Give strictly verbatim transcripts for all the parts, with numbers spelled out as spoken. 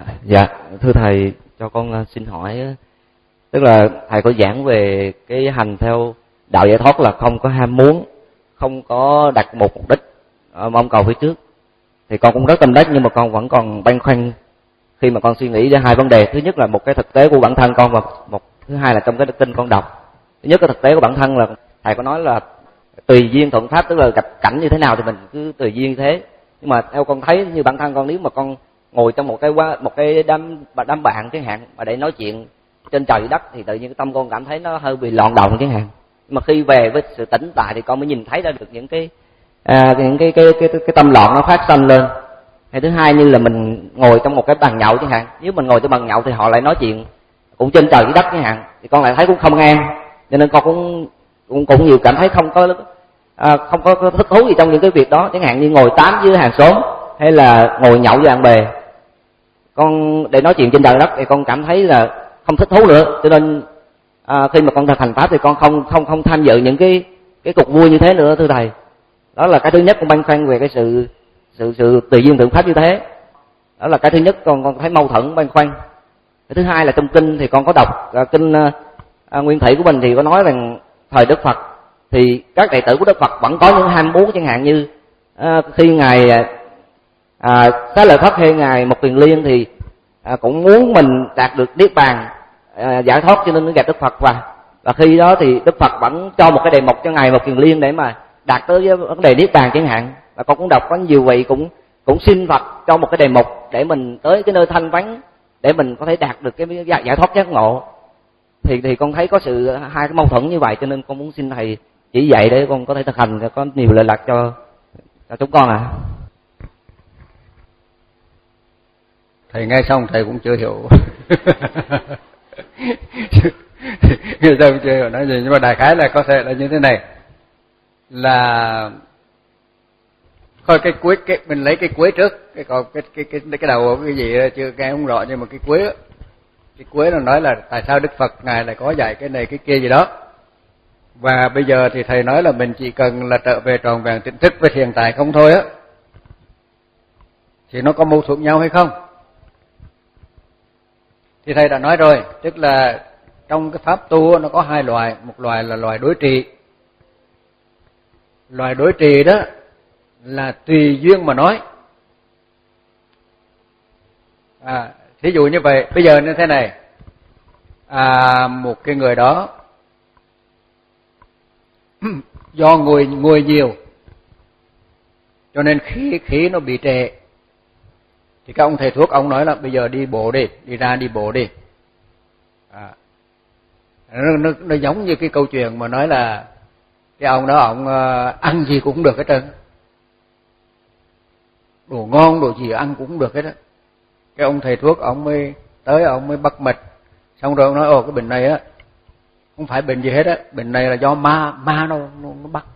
Dạ, thưa thầy, cho con xin hỏi, tức là thầy có giảng về cái hành theo đạo giải thoát là không có ham muốn, không có đặt một mục đích mong cầu phía trước. Thì con cũng rất tâm đắc, nhưng mà con vẫn còn băn khoăn khi mà con suy nghĩ đến hai vấn đề. Thứ nhất là một cái thực tế của bản thân con, và một thứ hai là trong cái đức tin con đọc. Thứ nhất, cái thực tế của bản thân là thầy có nói là tùy duyên thuận pháp, tức là gặp cảnh như thế nào thì mình cứ tùy duyên như thế. Nhưng mà theo con thấy như bản thân con, nếu mà con ngồi trong một cái một cái đám đám bạn chẳng hạn mà để nói chuyện trên trời đất thì tự nhiên cái tâm con cảm thấy nó hơi bị loạn động chẳng hạn. Nhưng mà khi về với sự tĩnh tại thì con mới nhìn thấy ra được những cái à, những cái cái, cái cái cái tâm loạn nó phát sinh lên. Hay thứ hai, như là mình ngồi trong một cái bàn nhậu chẳng hạn, nếu mình ngồi trong bàn nhậu thì họ lại nói chuyện cũng trên trời dưới đất chẳng hạn, thì con lại thấy cũng không an. Cho nên con cũng cũng cũng nhiều cảm thấy không có à, không có, có thích thú gì trong những cái việc đó, chẳng hạn như ngồi tám với hàng xóm hay là ngồi nhậu với bạn bè, con để nói chuyện trên trời đất thì con cảm thấy là không thích thú nữa. Cho nên à, khi mà con thực hành pháp thì con không không không tham dự những cái cái cuộc vui như thế nữa, thưa thầy. Đó là cái thứ nhất, con băn khoăn về cái sự sự sự tùy duyên thuận pháp như thế. Đó là cái thứ nhất, con con thấy mâu thuẫn băn khoăn. Cái thứ hai là trong kinh thì con có đọc à, kinh à, Nguyên Thủy của mình thì có nói rằng thời Đức Phật thì các đệ tử của Đức Phật vẫn có những ham muốn, chẳng hạn như à, khi ngài à, Xá Lợi Phất hay ngài Mục Kiền Liên thì à, cũng muốn mình đạt được niết bàn à, giải thoát, cho nên mới gặp Đức Phật. Và và khi đó thì Đức Phật vẫn cho một cái đề mục cho ngài Mục Kiền Liên để mà đạt tới vấn đề niết bàn chẳng hạn. Và con cũng đọc có nhiều vị cũng cũng xin Phật cho một cái đề mục để mình tới cái nơi thanh vắng để mình có thể đạt được cái giải thoát giác ngộ. Thì thì con thấy có sự hai cái mâu thuẫn như vậy, cho nên con muốn xin thầy chỉ dạy để con có thể thực hành có nhiều lợi lạc cho cho chúng con ạ. À. Thầy nghe xong thầy cũng chưa hiểu. Nghe xong chưa hiểu nói gì, nhưng mà đại khái là có thể là như thế này, là thôi cái cuối cái mình lấy cái cuối trước, cái còn cái cái cái cái đầu cái gì đó, chưa nghe không rõ, nhưng mà cái cuối đó, cái cuối nó nói là tại sao Đức Phật ngài lại có dạy cái này cái kia gì đó. Và bây giờ thì thầy nói là mình chỉ cần là trở về tròn vẹn tỉnh thức với hiện tại không thôi á, thì nó có mâu thuẫn nhau hay không? Thì thầy đã nói rồi, tức là trong cái pháp tu nó có hai loại, một loại là loại đối trị. Loại đối trị đó là tùy duyên mà nói. À, thí dụ như vậy, bây giờ như thế này, à, một cái người đó do ngồi ngồi nhiều cho nên khí khí nó bị trệ, thì các ông thầy thuốc ông nói là bây giờ đi bộ đi, đi ra đi bộ đi. À, nó, nó, nó giống như cái câu chuyện mà nói là cái ông đó ông uh, ăn gì cũng được hết trơn, đồ ngon đồ gì ăn cũng được hết á. Cái ông thầy thuốc ông mới tới, ông mới bắt mạch, xong rồi ông nói ồ cái bệnh này á không phải bệnh gì hết á, bệnh này là do ma ma nó nó, nó bắt.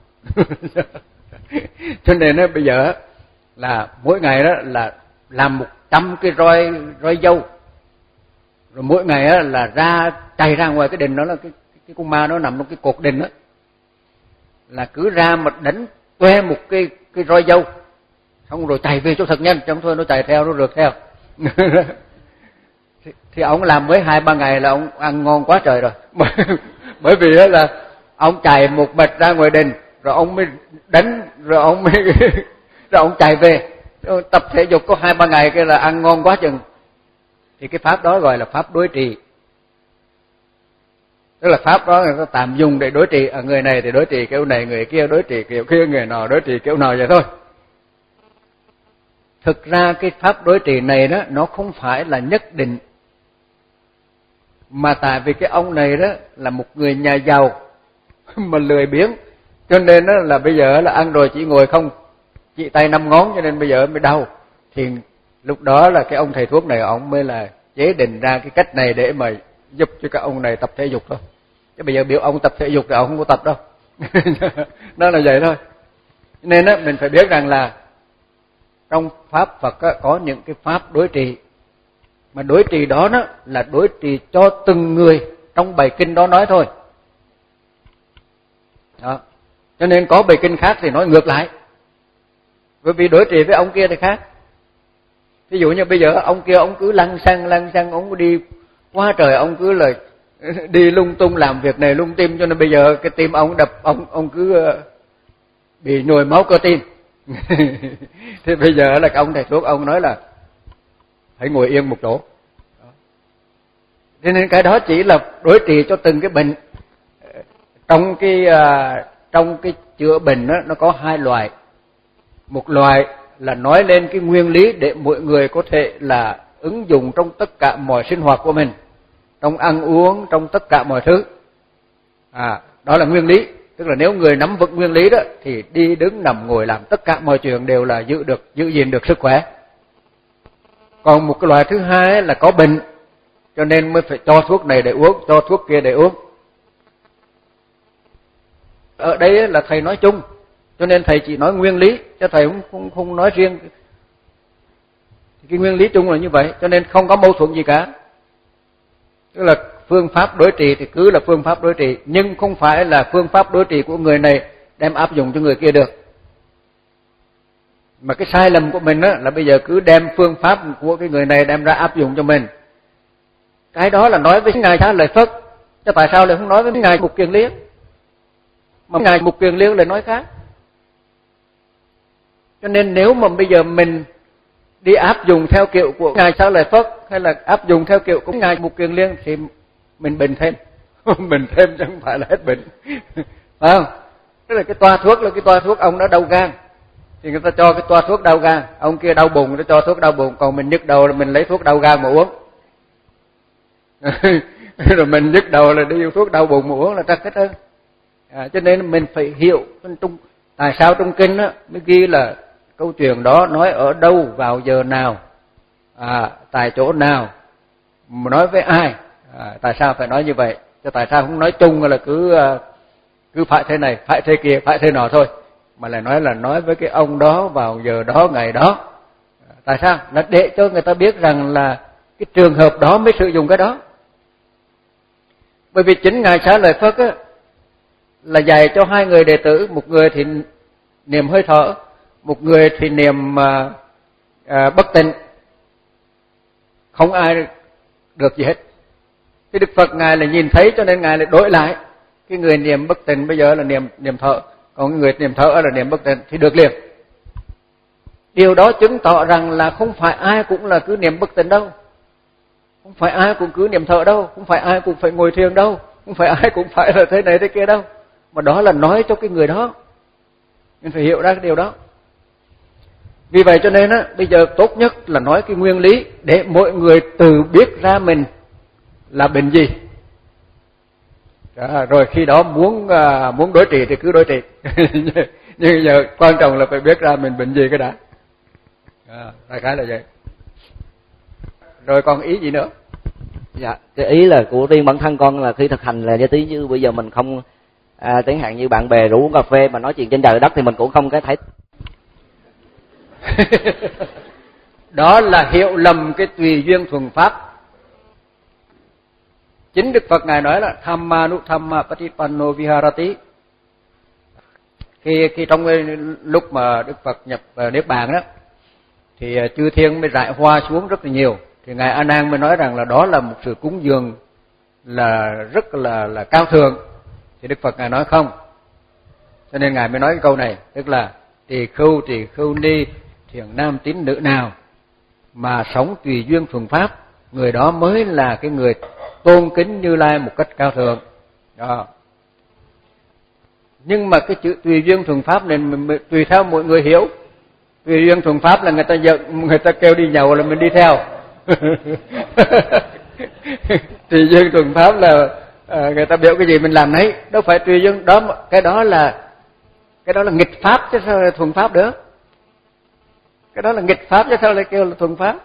Cho nên á bây giờ là mỗi ngày đó là làm một trăm cái roi roi dâu, rồi mỗi ngày á là ra chạy ra ngoài cái đình đó, là cái cái con ma nó nằm trong cái cột đình đó, là cứ ra mà đánh toe một cái cái roi dâu, xong rồi chạy về chỗ thật nhanh, trong thôi nó chạy theo, nó rượt theo. thì, thì ông làm mới hai ba ngày là ông ăn ngon quá trời rồi. Bởi vì đó là ông chạy một mạch ra ngoài đình, rồi ông mới đánh, rồi ông mới rồi ông chạy về, tập thể dục có hai ba ngày cái là ăn ngon quá chừng. Thì cái pháp đó gọi là pháp đối trị. Tức là pháp đó người ta tạm dùng để đối trị, à, người này thì đối trị kiểu này, người kia đối trị kiểu kia, người nào đối trị kiểu nào vậy thôi. Thực ra cái pháp đối trị này đó nó không phải là nhất định, mà tại vì cái ông này đó là một người nhà giàu mà lười biếng, cho nên đó là bây giờ là ăn rồi chỉ ngồi không, chỉ tay năm ngón, cho nên bây giờ mới đau. Thì lúc đó là cái ông thầy thuốc này ông mới là chế định ra cái cách này để mà giúp cho các ông này tập thể dục thôi. Chứ bây giờ biểu ông tập thể dục thì ông không có tập đâu. Nó là vậy thôi. Nên á mình phải biết rằng là trong pháp Phật á, có những cái pháp đối trị, mà đối trị đó đó là đối trị cho từng người trong bài kinh đó nói thôi. Đó. Cho nên có bài kinh khác thì nói ngược lại, bởi vì đối trị với ông kia thì khác. Ví dụ như bây giờ ông kia ông cứ lăng xăng lăng xăng, ông đi quá trời, ông cứ là đi lung tung làm việc này lung tim, cho nên bây giờ cái tim ông đập, ông ông cứ bị nhồi máu cơ tim. Thế bây giờ là ông thầy thuốc ông nói là hãy ngồi yên một chỗ. Cho nên cái đó chỉ là đối trị cho từng cái bệnh. Trong cái trong cái chữa bệnh đó, nó có hai loại. Một loại là nói lên cái nguyên lý để mọi người có thể là ứng dụng trong tất cả mọi sinh hoạt của mình, trong ăn uống, trong tất cả mọi thứ. À, đó là nguyên lý. Tức là nếu người nắm vững nguyên lý đó thì đi đứng nằm ngồi làm tất cả mọi chuyện đều là giữ được giữ gìn được sức khỏe. Còn một cái loại thứ hai là có bệnh, cho nên mới phải cho thuốc này để uống, cho thuốc kia để uống. Ở đây là thầy nói chung, cho nên thầy chỉ nói nguyên lý, chứ thầy không không, không nói riêng. Cái nguyên lý chung là như vậy, cho nên không có mâu thuẫn gì cả. Tức là phương pháp đối trị thì cứ là phương pháp đối trị, nhưng không phải là phương pháp đối trị của người này đem áp dụng cho người kia được. Mà cái sai lầm của mình đó là bây giờ cứ đem phương pháp của cái người này đem ra áp dụng cho mình. Cái đó là nói với Ngài Xá Lợi Phất, chứ tại sao lại không nói với Ngài Mục Kiền Liên? Mà Ngài Mục Kiền Liên lại nói khác. Cho nên nếu mà bây giờ mình đi áp dụng theo kiểu của Ngài Xá Lợi Phất hay là áp dụng theo kiểu của Ngài Mục Kiền Liên thì mình bệnh thêm. Mình thêm chứ không phải là hết bệnh. Phải không? Tức là cái toa thuốc là cái toa thuốc ông đó đau gan, thì người ta cho cái toa thuốc đau gan, ông kia đau bụng người ta cho thuốc đau bụng, còn mình nhức đầu là mình lấy thuốc đau gan mà uống. Rồi mình nhức đầu là đi thuốc đau bụng mà uống là trắc hết hơn. À, cho nên mình phải hiểu trong tại sao trong kinh á mới ghi là câu chuyện đó nói ở đâu, vào giờ nào, à, tại chỗ nào, mà nói với ai, à, tại sao phải nói như vậy, chứ tại sao không nói chung là cứ cứ phải thế này, phải thế kia, phải thế nọ thôi, mà lại nói là nói với cái ông đó vào giờ đó, ngày đó. À, tại sao? Là để cho người ta biết rằng là cái trường hợp đó mới sử dụng cái đó. Bởi vì chính Ngài Xá Lợi Phất á là dạy cho hai người đệ tử, một người thì niệm hơi thở, một người thì niệm à, à, bất tịnh, không ai được gì hết. Cái Đức Phật Ngài là nhìn thấy cho nên Ngài lại đổi lại, cái người niệm bất tịnh bây giờ là niệm niệm thở, còn cái người niệm thở là niệm bất tịnh thì được liền. Điều đó chứng tỏ rằng là không phải ai cũng là cứ niệm bất tịnh đâu, không phải ai cũng cứ niệm thở đâu, không phải ai cũng phải ngồi thiền đâu, không phải ai cũng phải là thế này thế kia đâu, mà đó là nói cho cái người đó. Mình phải hiểu ra cái điều đó. Vì vậy cho nên á, bây giờ tốt nhất là nói cái nguyên lý để mỗi người tự biết ra mình là bệnh gì. Đó, rồi khi đó muốn uh, muốn đối trị thì cứ đối trị. Nhưng giờ quan trọng là phải biết ra mình bệnh gì cái đã. À, đại khái là vậy. Rồi còn ý gì nữa? Dạ, cái ý là của riêng bản thân con là khi thực hành là như tí như bây giờ mình không à, chẳng hạn như bạn bè rủ uống cà phê mà nói chuyện trên trời đất thì mình cũng không cái thấy. Đó là hiểu lầm cái tùy duyên thuần pháp. Chính Đức Phật Ngài nói là Dhammanuthamma Patipanno Viharati. Khi khi trong cái lúc mà Đức Phật nhập Niết Bàn đó thì chư thiên mới rải hoa xuống rất là nhiều, thì Ngài A Nan mới nói rằng là đó là một sự cúng dường là rất là là cao thượng. Thì Đức Phật Ngài nói không. Cho nên Ngài mới nói cái câu này, tức là tỳ khưu tỳ khưu ni thiện nam tín nữ nào mà sống tùy duyên thuần pháp, người đó mới là cái người tôn kính Như Lai một cách cao thượng. Đó. Nhưng mà cái chữ tùy duyên thuần pháp này tùy theo mọi người hiểu. Tùy duyên thuần pháp là người ta giận, người ta kêu đi nhậu là mình đi theo. Tùy duyên thuần pháp là à, người ta biểu cái gì mình làm nấy, đâu phải tùy duyên đó, cái đó là cái đó là nghịch pháp chứ sao là thuần pháp nữa. Cái đó là nghịch pháp chứ sao lại kêu là thuần pháp.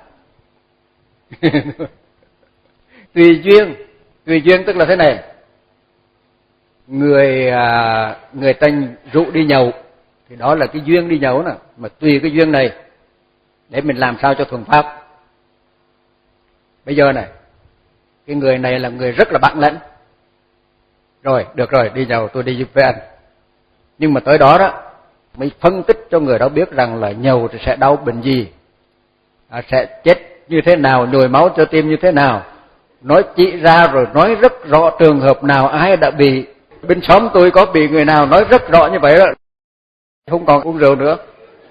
Tùy duyên, tùy duyên tức là thế này. Người à, người ta rủ đi nhậu thì đó là cái duyên đi nhậu nè, mà tùy cái duyên này để mình làm sao cho thuần pháp. Bây giờ này, cái người này là người rất là bản lĩnh. Rồi, được rồi, đi nhậu tôi đi giúp với anh. Nhưng mà tới đó đó, mới phân tích cho người đó biết rằng là nhậu thì sẽ đau bệnh gì. à, sẽ chết như thế nào, nhồi máu cho tim như thế nào, nói chỉ ra rồi nói rất rõ trường hợp nào ai đã bị. Bên xóm tôi có bị người nào nói rất rõ như vậy đó, không còn uống rượu nữa.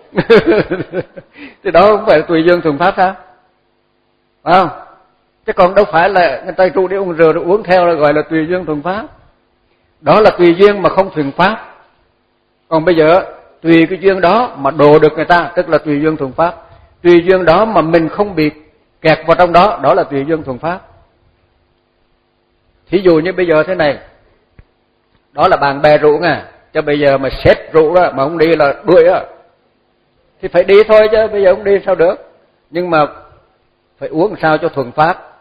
Thì đó không phải là tùy duyên thuần pháp sao? Phải không? Chứ còn đâu phải là người ta trụ đi uống rượu rồi uống theo là gọi là tùy duyên thuần pháp. Đó là tùy duyên mà không thuần pháp. Còn bây giờ tùy cái duyên đó mà độ được người ta, tức là tùy duyên thuần pháp. Tùy duyên đó mà mình không bị kẹt vào trong đó, đó là tùy duyên thuần pháp. Thí dụ như bây giờ thế này, đó là bạn bè rượu nha, chứ bây giờ mà xếp rượu đó, mà không đi là đuổi á, thì phải đi thôi chứ bây giờ không đi sao được. Nhưng mà phải uống sao cho thuần pháp.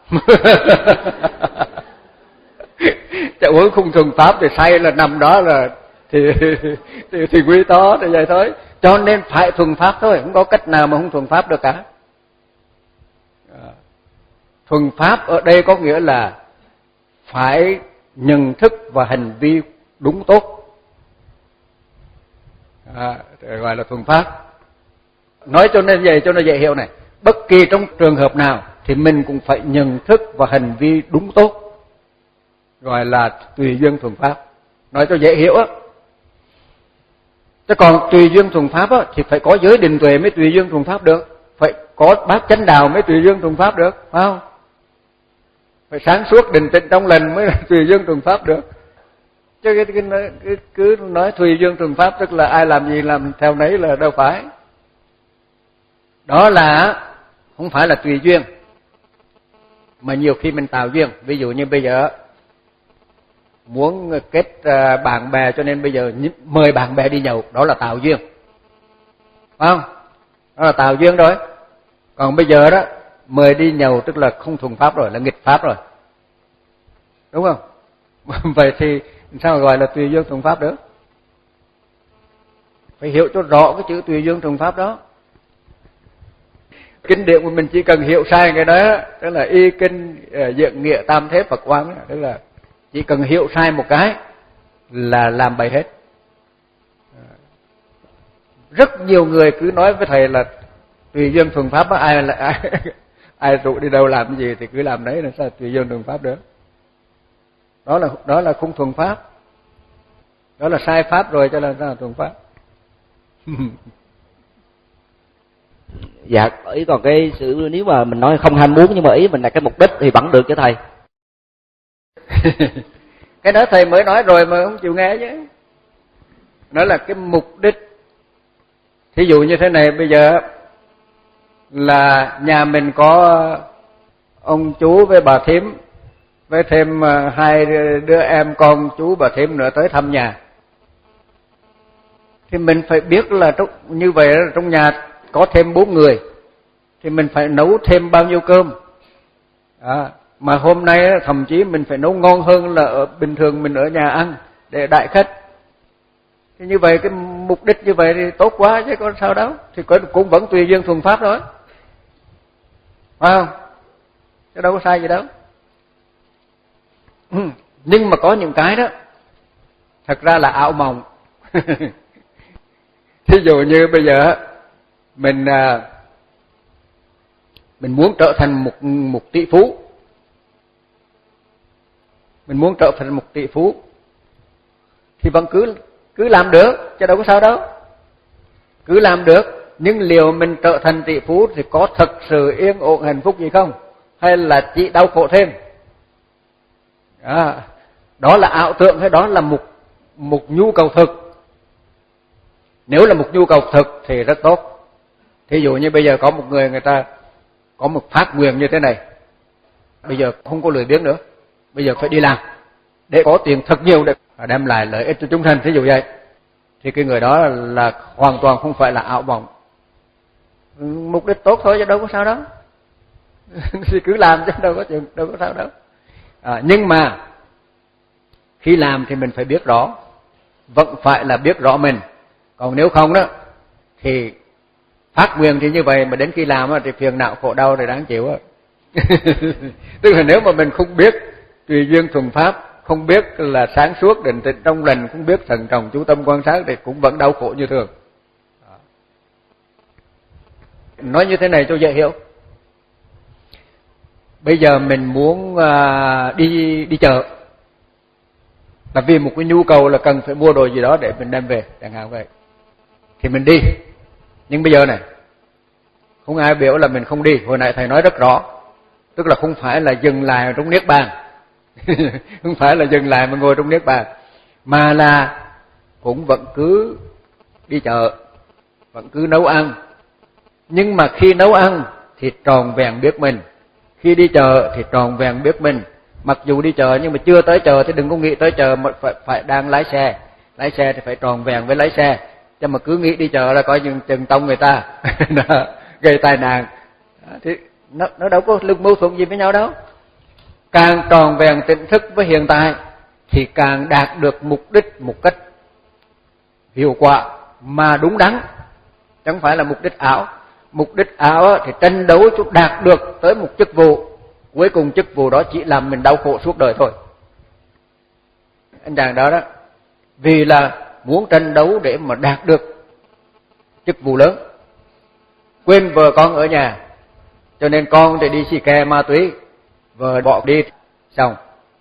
Chứ uống không thuần pháp thì say là nằm đó là thì thì, thì quy to thì vậy thôi. Cho nên phải thuần pháp thôi, không có cách nào mà không thuần pháp được cả. Thuần pháp ở đây có nghĩa là phải nhận thức và hành vi đúng tốt, à, gọi là thuần pháp. Nói cho nên vậy cho nó dễ hiểu này, bất kỳ trong trường hợp nào thì mình cũng phải nhận thức và hành vi đúng tốt, gọi là tùy duyên thuần pháp. Nói cho dễ hiểu á. Chứ còn tùy duyên thuần pháp á thì phải có giới định tuệ mới tùy duyên thuần pháp được, phải có bát chánh đạo mới tùy duyên thuần pháp được, phải không? Phải sáng suốt định tĩnh trong lành mới là tùy duyên thuần pháp được. Chứ cái, cái, cái, cái cứ nói tùy duyên thuần pháp tức là ai làm gì làm theo nấy là đâu phải. Đó là không phải là tùy duyên, mà nhiều khi mình tạo duyên. Ví dụ như bây giờ muốn kết bạn bè cho nên bây giờ mời bạn bè đi nhậu, đó là tạo duyên, phải không? Đó là tạo duyên rồi. Còn bây giờ đó mời đi nhậu tức là không thuần pháp rồi, là nghịch pháp rồi, đúng không? Vậy thì sao gọi là tùy duyên thuần pháp được? Phải hiểu cho rõ cái chữ tùy duyên thuần pháp đó. Kinh điển của mình chỉ cần hiểu sai cái đó, tức là y kinh diện nghĩa tam thế Phật quán, tức là chỉ cần hiểu sai một cái là làm bậy hết. Rất nhiều người cứ nói với thầy là tùy duyên thuần pháp, ai là ai ai trụ đi đâu làm cái gì thì cứ làm đấy, là sao tùy duyên thuần pháp được? Đó là đó là không thuần pháp, đó là sai pháp rồi, cho nên sao là thuần pháp. Dạ, ý còn cái sự nếu mà mình nói không ham muốn nhưng mà ý mình là cái mục đích thì vẫn được chứ thầy. Cái đó thầy mới nói rồi mà không chịu nghe chứ. Đó là cái mục đích. Thí dụ như thế này, bây giờ là nhà mình có ông chú với bà thím với thêm hai đứa em con chú bà thím nữa tới thăm nhà, thì mình phải biết là như vậy là trong nhà có thêm bốn người thì mình phải nấu thêm bao nhiêu cơm. À, mà hôm nay thậm chí mình phải nấu ngon hơn là ở bình thường mình ở nhà ăn để đại khách. Thì như vậy cái mục đích như vậy thì tốt quá chứ có sao đâu, thì cũng vẫn tùy duyên thuần pháp đó, phải không? Chứ đâu có sai gì đâu. Nhưng mà có những cái đó thật ra là ảo mộng. Thí dụ như bây giờ mình mình muốn trở thành một một tỷ phú, mình muốn trở thành một tỷ phú thì vẫn cứ cứ làm được, chứ đâu có sao đâu, cứ làm được. Nhưng liệu mình trở thành tỷ phú thì có thật sự yên ổn hạnh phúc gì không, hay là chỉ đau khổ thêm? À, đó là ảo tưởng hay đó là một một nhu cầu thực? Nếu là một nhu cầu thực thì rất tốt. Thí dụ như bây giờ có một người người ta có một phát nguyện như thế này, bây giờ không có lười biếng nữa, bây giờ phải đi làm để có tiền thật nhiều để đem lại lợi ích cho chúng sanh, thí dụ vậy, thì cái người đó là hoàn toàn không phải là ảo vọng, mục đích tốt thôi chứ đâu có sao đâu. Thì cứ làm chứ đâu có chuyện, đâu có sao đâu. À, nhưng mà khi làm thì mình phải biết rõ, vẫn phải là biết rõ mình. Còn nếu không đó thì phát nguyện thì như vậy, mà đến khi làm thì phiền não khổ đau thì đáng chịu. Tức là nếu mà mình không biết tùy duyên thuần pháp, không biết là sáng suốt định tĩnh trong lành, không biết thận trọng chú tâm quan sát thì cũng vẫn đau khổ như thường. Nói như thế này cho dễ hiểu. bây giờ mình muốn à, đi đi chợ, là vì một cái nhu cầu là cần phải mua đồ gì đó để mình đem về, chẳng hạn vậy, thì mình đi. Nhưng bây giờ này, không ai biểu là mình không đi. Hồi nãy thầy nói rất rõ, tức là không phải là dừng lại trong niết bàn, không phải là dừng lại mà ngồi trong niết bàn, mà là cũng vẫn cứ đi chợ, vẫn cứ nấu ăn. Nhưng mà khi nấu ăn thì tròn vẹn biết mình, khi đi chợ thì tròn vẹn biết mình. Mặc dù đi chợ nhưng mà chưa tới chợ thì đừng có nghĩ tới chợ, mà phải, phải đang lái xe. Lái xe thì phải tròn vẹn với lái xe, chứ mà cứ nghĩ đi chợ là coi như chừng tông người ta gây tai nạn, thì nó, nó đâu có lực mâu thuẫn gì với nhau đâu. Càng tròn vẹn tỉnh thức với hiện tại thì càng đạt được mục đích một cách hiệu quả mà đúng đắn, chẳng phải là mục đích ảo. Mục đích ảo thì tranh đấu chút đạt được tới một chức vụ, cuối cùng chức vụ đó chỉ làm mình đau khổ suốt đời thôi. Anh chàng đó đó, vì là muốn tranh đấu để mà đạt được chức vụ lớn, quên vợ con ở nhà, cho nên con thì đi xì ke ma túy, vợ bỏ đi, xong.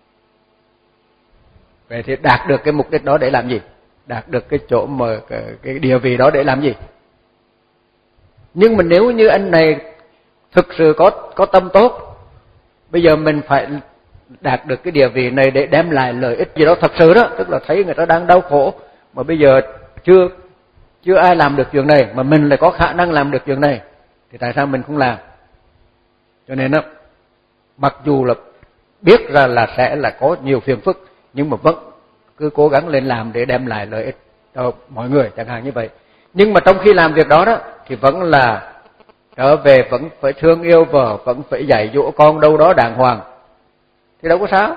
Vậy thì đạt được cái mục đích đó để làm gì? Đạt được cái chỗ mà cái, cái địa vị đó để làm gì? Nhưng mà nếu như anh này thực sự có có tâm tốt, bây giờ mình phải đạt được cái địa vị này để đem lại lợi ích gì đó thật sự đó, tức là thấy người ta đang đau khổ mà bây giờ chưa chưa ai làm được chuyện này, mà mình lại có khả năng làm được chuyện này, thì tại sao mình không làm? Cho nên đó, mặc dù là biết ra là sẽ là có nhiều phiền phức, nhưng mà vẫn cứ cố gắng lên làm để đem lại lợi ích cho mọi người, chẳng hạn như vậy. Nhưng mà trong khi làm việc đó đó thì vẫn là trở về, vẫn phải thương yêu vợ, vẫn phải dạy dỗ con đâu đó đàng hoàng, thì đâu có sao,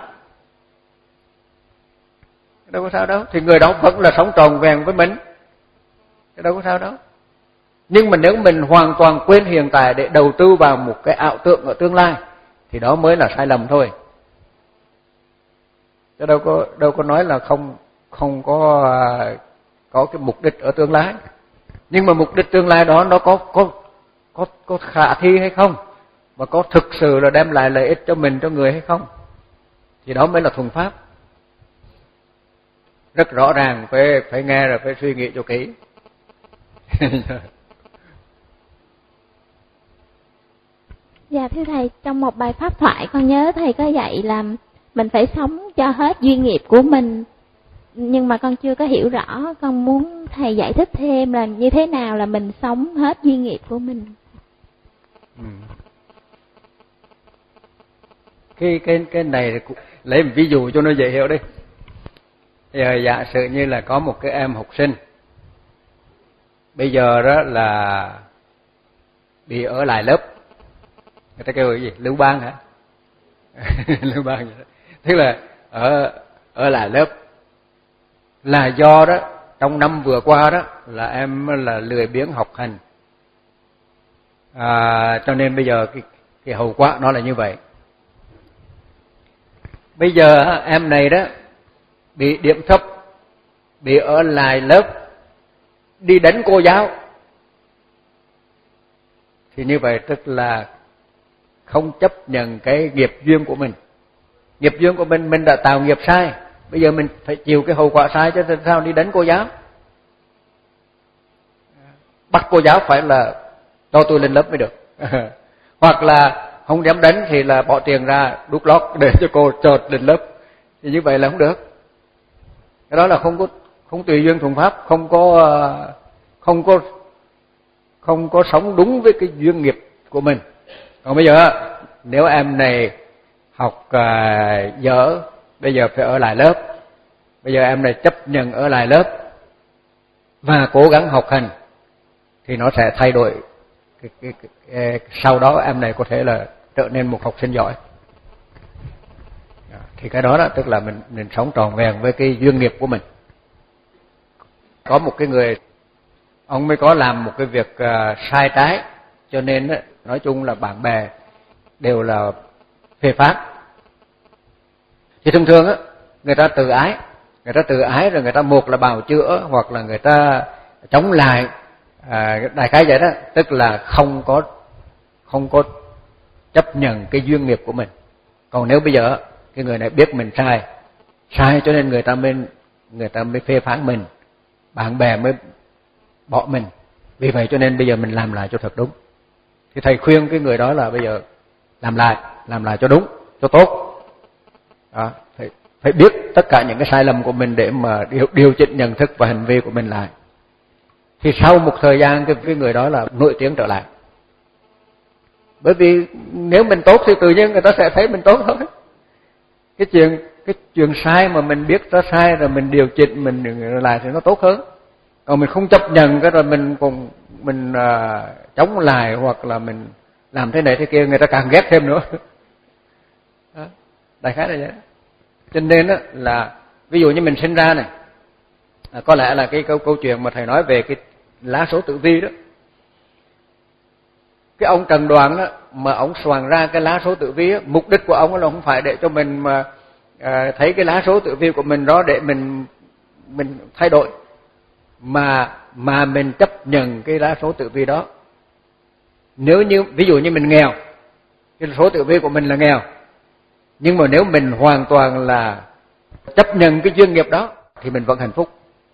đâu có sao đâu, thì người đó vẫn là sống tròn vẹn với mình, cái đâu có sao đâu. Nhưng mà nếu mình hoàn toàn quên hiện tại để đầu tư vào một cái ảo tưởng ở tương lai thì đó mới là sai lầm thôi. Chứ đâu có đâu có nói là không không có có cái mục đích ở tương lai. Nhưng mà mục đích tương lai đó nó có có có có khả thi hay không, và có thực sự là đem lại lợi ích cho mình, cho người hay không, thì đó mới là thuần pháp. Rất rõ ràng, phải phải nghe rồi phải suy nghĩ cho kỹ. Dạ thưa thầy, trong một bài pháp thoại con nhớ thầy có dạy là mình phải sống cho hết duyên nghiệp của mình, nhưng mà con chưa có hiểu rõ, con muốn thầy giải thích thêm là như thế nào là mình sống hết duyên nghiệp của mình. Ừ. Cái cái cái này lấy một ví dụ cho nó dễ hiểu đi. Giờ giả sử như là có một cái em học sinh, bây giờ đó là bị ở lại lớp, người ta kêu cái gì, lưu ban hả? Lưu ban vậy đó. Tức là ở ở lại lớp là do đó trong năm vừa qua đó là em là lười biếng học hành, à, cho nên bây giờ cái cái hậu quả nó là như vậy. Bây giờ em này đó bị điểm thấp, bị ở lại lớp, đi đánh cô giáo, thì như vậy tức là không chấp nhận cái nghiệp duyên của mình. Nghiệp duyên của mình, mình đã tạo nghiệp sai, bây giờ mình phải chịu cái hậu quả sai, chứ sao đi đánh cô giáo. Bắt cô giáo phải là cho tôi lên lớp mới được. Hoặc là không dám đánh thì là bỏ tiền ra đút lót để cho cô cho lên lớp, thì như vậy là không được. Cái đó là không có không tùy duyên thuần pháp, không có không có không có sống đúng với cái duyên nghiệp của mình. Còn bây giờ nếu em này học uh, dở, bây giờ phải ở lại lớp, bây giờ em này chấp nhận ở lại lớp và cố gắng học hành, thì nó sẽ thay đổi. Cái, cái, cái, sau đó em này có thể là trở nên một học sinh giỏi. Thì cái đó đó tức là mình mình sống tròn vẹn với cái duyên nghiệp của mình. Có một cái người, ông mới có làm một cái việc uh, sai trái, cho nên đó, nói chung là bạn bè đều là phê phán. Thì thường thường á, người ta tự ái, người ta tự ái rồi người ta một là bào chữa, hoặc là người ta chống lại, à, đại khái vậy đó, tức là không có không có chấp nhận cái duyên nghiệp của mình. Còn nếu bây giờ cái người này biết mình sai, sai cho nên người ta mới người ta mới phê phán mình, bạn bè mới bỏ mình. Vì vậy cho nên bây giờ mình làm lại cho thật đúng. Thì thầy khuyên cái người đó là bây giờ làm lại, làm lại cho đúng, cho tốt. Đó, phải, phải biết tất cả những cái sai lầm của mình để mà điều, điều chỉnh nhận thức và hành vi của mình lại. Thì sau một thời gian cái, cái người đó là nổi tiếng trở lại. Bởi vì nếu mình tốt thì tự nhiên người ta sẽ thấy mình tốt thôi. Cái chuyện cái chuyện sai mà mình biết nó sai rồi mình điều chỉnh mình lại thì nó tốt hơn. Còn mình không chấp nhận cái rồi mình cùng mình uh, chống lại hoặc là mình làm thế này thế kia, người ta càng ghét thêm nữa. Đó, đại khái là vậy. Cho nên đó là ví dụ như mình sinh ra này, à, có lẽ là cái câu câu chuyện mà thầy nói về cái lá số tử vi đó. Cái ông Trần Đoàn đó mà ông soạn ra cái lá số tử vi đó, mục đích của ông là không phải để cho mình mà à, thấy cái lá số tử vi của mình đó để mình mình thay đổi, mà mà mình chấp nhận cái lá số tử vi đó. Nếu như ví dụ như mình nghèo, cái số tử vi của mình là nghèo, nhưng mà nếu mình hoàn toàn là chấp nhận cái duyên nghiệp đó thì mình vẫn hạnh phúc.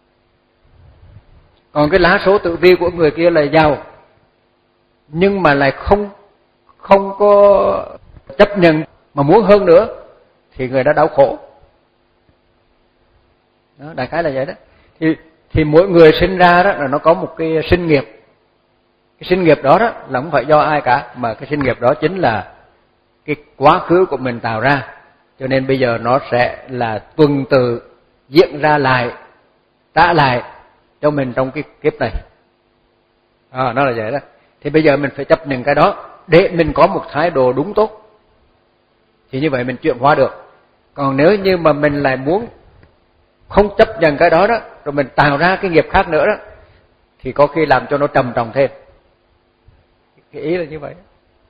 Còn cái lá số tử vi của người kia là giàu, nhưng mà lại không không có chấp nhận mà muốn hơn nữa thì người đó đau khổ. Đó, đại khái là vậy đó. Thì thì mỗi người sinh ra đó là nó có một cái sinh nghiệp. Cái sinh nghiệp đó đó là không phải do ai cả, mà cái sinh nghiệp đó chính là cái quá khứ của mình tạo ra. Cho nên bây giờ nó sẽ là tuần tự diễn ra lại, trả lại cho mình trong cái kiếp này. À, nó là vậy đó. Thì bây giờ mình phải chấp nhận cái đó để mình có một thái độ đúng tốt. Thì như vậy mình chuyển hóa được. Còn nếu như mà mình lại muốn không chấp nhận cái đó đó, rồi mình tạo ra cái nghiệp khác nữa đó, thì có khi làm cho nó trầm trọng thêm. Cái ý là như vậy.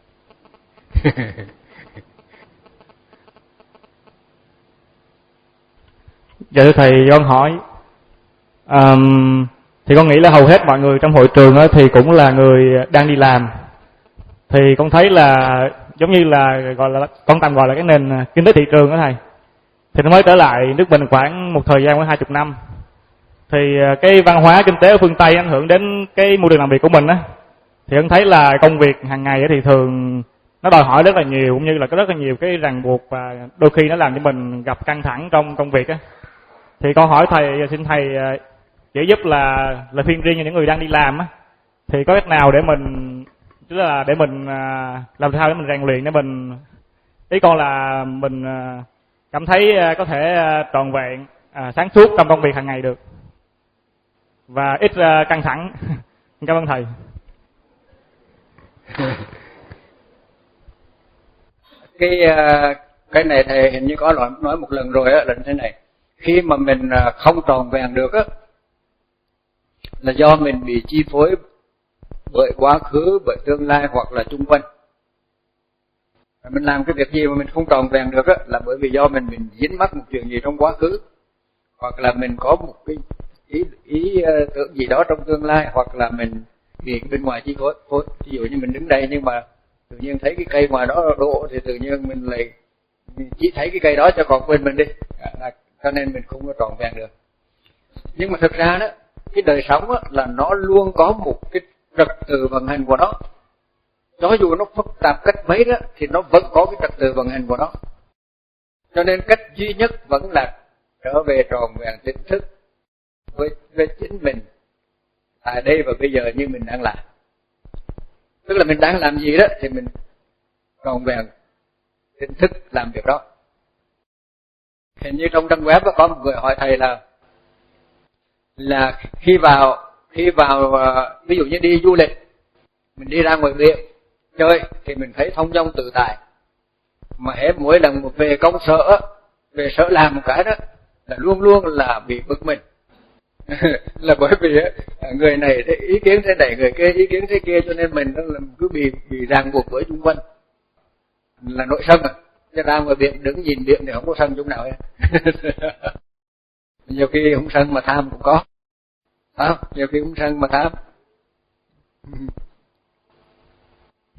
Dạ thưa thầy, con hỏi, um, thì con nghĩ là hầu hết mọi người trong hội trường đó thì cũng là người đang đi làm. Thì con thấy là giống như là gọi là con tạm gọi là cái nền kinh tế thị trường đó thầy. Thì nó mới trở lại nước mình khoảng một thời gian khoảng hai chục năm. Thì cái văn hóa kinh tế ở phương Tây ảnh hưởng đến cái môi trường làm việc của mình á. Thì con thấy là công việc hàng ngày thì thường nó đòi hỏi rất là nhiều, cũng như là có rất là nhiều cái ràng buộc, và đôi khi nó làm cho mình gặp căng thẳng trong công việc á. Thì con hỏi thầy, xin thầy chỉ giúp là lời khuyên riêng cho những người đang đi làm á, thì có cách nào để mình, tức là để mình làm sao để mình rèn luyện, để mình, ý con là mình cảm thấy có thể trọn vẹn, sáng suốt trong công việc hàng ngày được và ít căng thẳng. Cảm ơn thầy. Cái cái này thầy hình như có nói nói một lần rồi á, là thế này. Khi mà mình không tròn vẹn được á, là do mình bị chi phối bởi quá khứ, bởi tương lai hoặc là chung quanh. Mình làm cái việc gì mà mình không tròn vẹn được á, là bởi vì do mình mình dính mắc một chuyện gì trong quá khứ, hoặc là mình có một cái ý ý tưởng gì đó trong tương lai, hoặc là mình bị bên ngoài chi phối. Ví dụ như mình đứng đây nhưng mà tự nhiên thấy cái cây ngoài đó đổ thì tự nhiên mình lại mình chỉ thấy cái cây đó cho còn quên mình đi, à, cho nên mình không có tròn vẹn được. Nhưng mà thực ra đó, cái đời sống á, là nó luôn có một cái trật tự vận hành của nó. Cho dù nó phức tạp cách mấy đó thì nó vẫn có cái trật tự vận hành của nó. Cho nên cách duy nhất vẫn là trở về tròn vẹn tỉnh thức với, với chính mình tại đây và bây giờ như mình đang làm. Tức là mình đang làm gì đó thì mình tròn vẹn tỉnh thức làm việc đó. Hình như trong trang web có một người hỏi thầy là là khi vào khi vào ví dụ như đi du lịch, mình đi ra ngoài biển chơi thì mình thấy thông dong tự tại, mà hết mỗi lần về công sở, về sở làm một cái đó là luôn luôn là bị bực mình. Là bởi vì người này thế ý kiến thế này, người kia ý kiến thế kia, cho nên mình cứ bị bị ràng buộc với xung quanh, là nội sân à. Cho ra ngoài biển đứng nhìn biển thì không có sân chút nào hết. Nhiều khi không sân mà tham cũng có, à, nhiều khi không sân mà tham.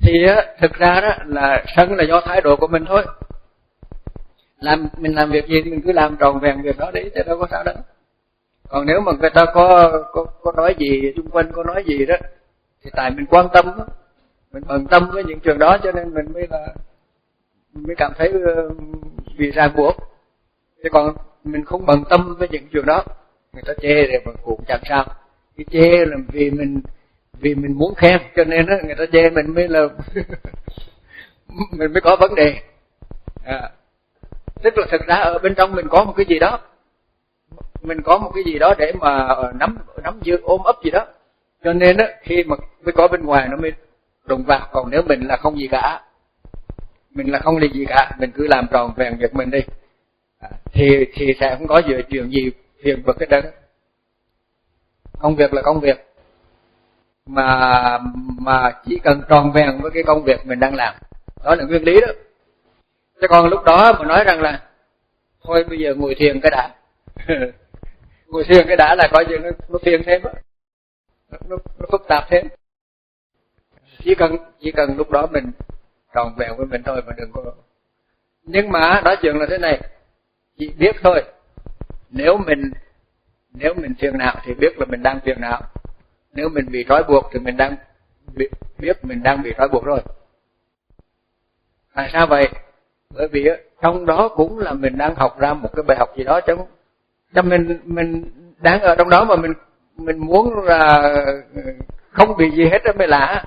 Thì á, thực ra đó là sân là do thái độ của mình thôi. Làm mình làm việc gì thì mình cứ làm tròn vẹn việc đó đấy, chứ đâu có sao đâu. Còn nếu mà người ta có có có nói gì, xung quanh có nói gì đó, thì tại mình quan tâm đó, mình bận tâm với những chuyện đó, cho nên mình mới là mình mới cảm thấy bị ràng buộc. Chứ còn mình không bận tâm với những chuyện đó, người ta chê thì mình cũng chẳng sao. Cái chê là vì mình vì mình muốn khen, cho nên đó, người ta chê mình mới là mình mới có vấn đề. À, tức là thực ra ở bên trong mình có một cái gì đó, mình có một cái gì đó để mà nắm nắm giữ ôm ấp gì đó, cho nên đó, khi mà mới có bên ngoài nó mới đụng vào. Còn nếu mình là không gì cả, mình là không là gì cả, mình cứ làm tròn vẹn việc mình đi, à, thì thì sẽ không có gì chuyện gì phiền phức hết trơn. Công việc là công việc, mà mà chỉ cần tròn vẹn với cái công việc mình đang làm, đó là nguyên lý đó. Chứ còn lúc đó mà nói rằng là thôi bây giờ ngồi thiền cái đã ngồi thiền cái đã là coi như nó, nó phiền thêm đó. Nó, nó, nó phức tạp thêm. Chỉ cần chỉ cần lúc đó mình tròn vẹn với mình thôi, mà đừng có. Nhưng mà nói chuyện là thế này, chỉ biết thôi. Nếu mình nếu mình phiền não thì biết là mình đang phiền não. Nếu mình bị trói buộc thì mình đang biết mình đang bị trói buộc rồi. Tại sao vậy? Bởi vì trong đó cũng là mình đang học ra một cái bài học gì đó, chứ cho mình mình đang ở trong đó mà mình mình muốn là không bị gì hết mới lạ.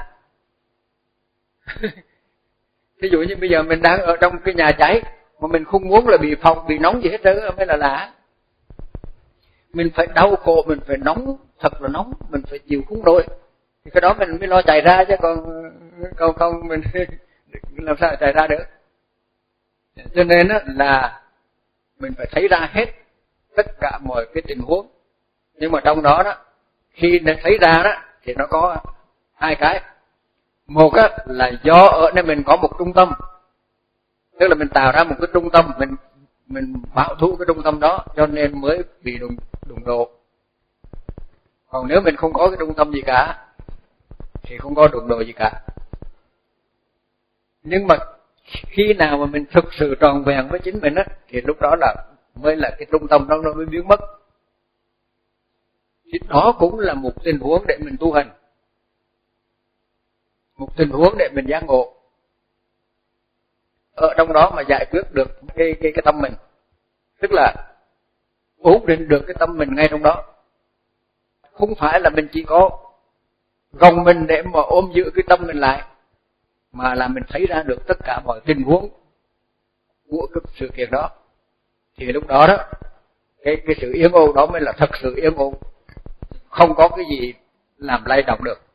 Ví dụ như bây giờ mình đang ở trong cái nhà cháy mà mình không muốn là bị phòng bị nóng gì hết trơn mới là lạ. Mình phải đau khổ, mình phải nóng, thật là nóng, mình phải chịu không nổi, thì cái đó mình mới lo chạy ra, chứ còn còn không mình làm sao chạy ra được. Cho nên là mình phải thấy ra hết tất cả mọi cái tình huống. Nhưng mà trong đó đó, khi thấy ra đó thì nó có hai cái. Một á, là do ở nơi mình có một trung tâm, tức là mình tạo ra một cái trung tâm, mình mình bảo thủ cái trung tâm đó, cho nên mới bị đụng đụng độ. Còn nếu mình không có cái trung tâm gì cả thì không có đụng độ gì cả. Nhưng mà khi nào mà mình thực sự tròn vẹn với chính mình á, thì lúc đó là mới là cái trung tâm đó nó mới biến mất. Thì đó cũng là một tình huống để mình tu hành, một tình huống để mình giác ngộ. Ở trong đó mà giải quyết được cái cái cái tâm mình, tức là ổn định được cái tâm mình ngay trong đó. Không phải là mình chỉ có gồng mình để mà ôm giữ cái tâm mình lại, mà là mình thấy ra được tất cả mọi tình huống của cái sự kiện đó. Thì lúc đó đó, cái cái sự yên ổn đó mới là thật sự yên ổn, không có cái gì làm lay động được.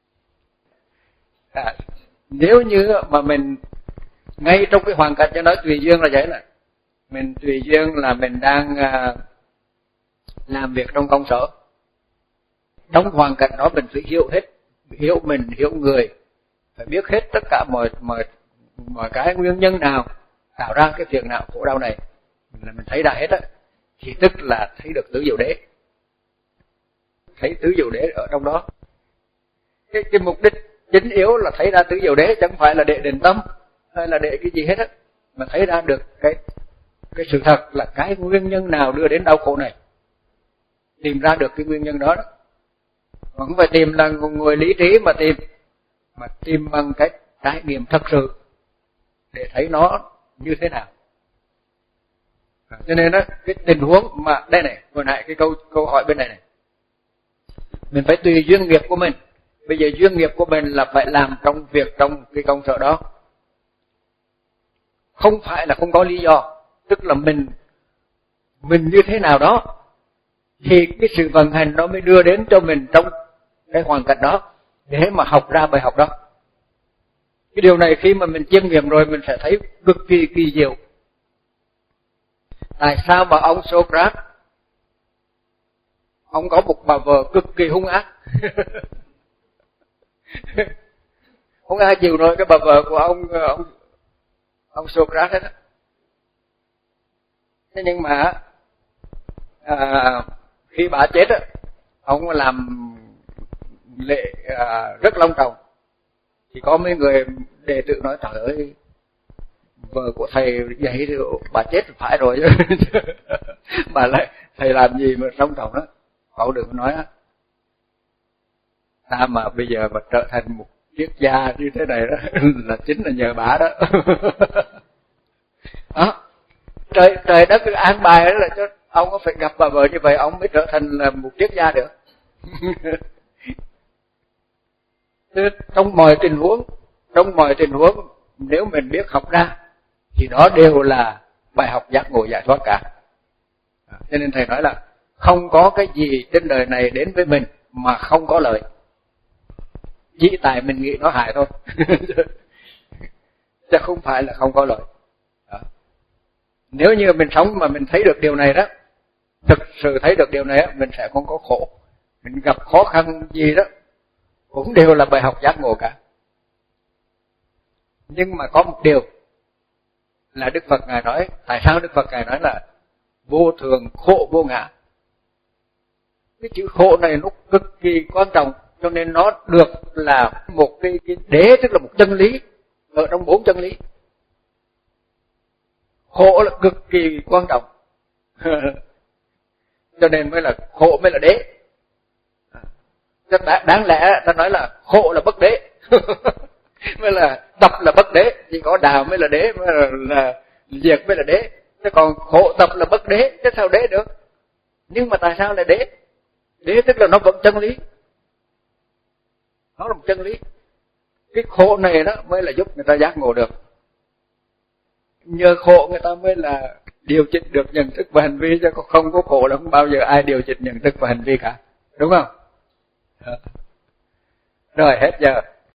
À, nếu như mà mình ngay trong cái hoàn cảnh cho nói tùy duyên là vậy, là mình tùy duyên là mình đang uh, làm việc trong công sở. Trong hoàn cảnh đó mình phải hiểu hết, hiểu mình, hiểu người, phải biết hết tất cả mọi mọi mọi cái nguyên nhân nào tạo ra cái phiền não khổ đau này, là mình thấy ra hết á, thì tức là thấy được tứ diệu đế, thấy tứ diệu đế ở trong đó. Cái cái mục đích chính yếu là thấy ra tứ diệu đế, chẳng phải là để định tâm hay là để cái gì hết á, mà thấy ra được cái cái sự thật là cái nguyên nhân nào đưa đến đau khổ này, tìm ra được cái nguyên nhân đó, đó. Không phải tìm là ngồi lý trí mà tìm, mà tìm bằng cái trải nghiệm thật sự để thấy nó như thế nào. Cho nên đó, cái tình huống mà đây này, hồi nãy cái câu câu hỏi bên này này, mình phải tùy duyên nghiệp của mình. Bây giờ duyên nghiệp của mình là phải làm trong việc trong cái công sở đó, không phải là không có lý do, tức là mình mình như thế nào đó thì cái sự vận hành nó mới đưa đến cho mình trong cái hoàn cảnh đó để mà học ra bài học đó. Cái điều này khi mà mình chiêm nghiệm rồi mình sẽ thấy cực kỳ kỳ diệu. Tại sao mà ông Socrates ông có một bà vợ cực kỳ hung ác không ai chịu nổi cái bà vợ của ông ông ông Socrates hết á. Thế nhưng mà à, khi bà chết á, ông làm lễ à, rất long trọng, Thì có mấy người đệ tử nói trời ơi, vợ của thầy vậy thì bà chết phải rồi chứ. Bà lại thầy làm gì mà sống trọng đó. Cậu đừng nói á, ta mà bây giờ mà trở thành một triết gia như thế này đó là chính là nhờ bà đó. Đó. Trời, trời đất an bài đó là cho ông có phải gặp bà vợ như vậy ông mới trở thành là một triết gia được. Trong mọi tình huống, trong mọi tình huống nếu mình biết học ra thì đó đều là bài học giác ngộ giải thoát cả. Cho nên thầy nói là không có cái gì trên đời này đến với mình mà không có lợi, chỉ tại mình nghĩ nó hại thôi. Chứ không phải là không có lợi. Đó. Nếu như mình sống mà mình thấy được điều này đó, thực sự thấy được điều này, mình sẽ không có khổ. Mình gặp khó khăn gì đó cũng đều là bài học giác ngộ cả. Nhưng mà có một điều là Đức Phật Ngài nói, tại sao Đức Phật Ngài nói là vô thường khổ vô ngã? Cái chữ khổ này nó cực kỳ quan trọng, cho nên nó được là một cái, cái đế, tức là một chân lý ở trong bốn chân lý. Khổ là cực kỳ quan trọng. Cho nên mới là khổ mới là đế. Cho đáng lẽ ta nói là khổ là bất đế. Mới là tập là bất đế, chỉ có đạo mới là đế, mới là, là diệt mới là đế. Chứ còn khổ tập là bất đế, chứ sao đế được? Nhưng mà tại sao lại đế? Đế tức là nó vẫn chân lý. Nó là một chân lý. Cái khổ này đó mới là giúp người ta giác ngộ được. Nhờ khổ người ta mới là điều chỉnh được nhận thức và hành vi, chứ không có khổ là không bao giờ ai điều chỉnh nhận thức và hành vi cả. Đúng không? Rồi hết giờ.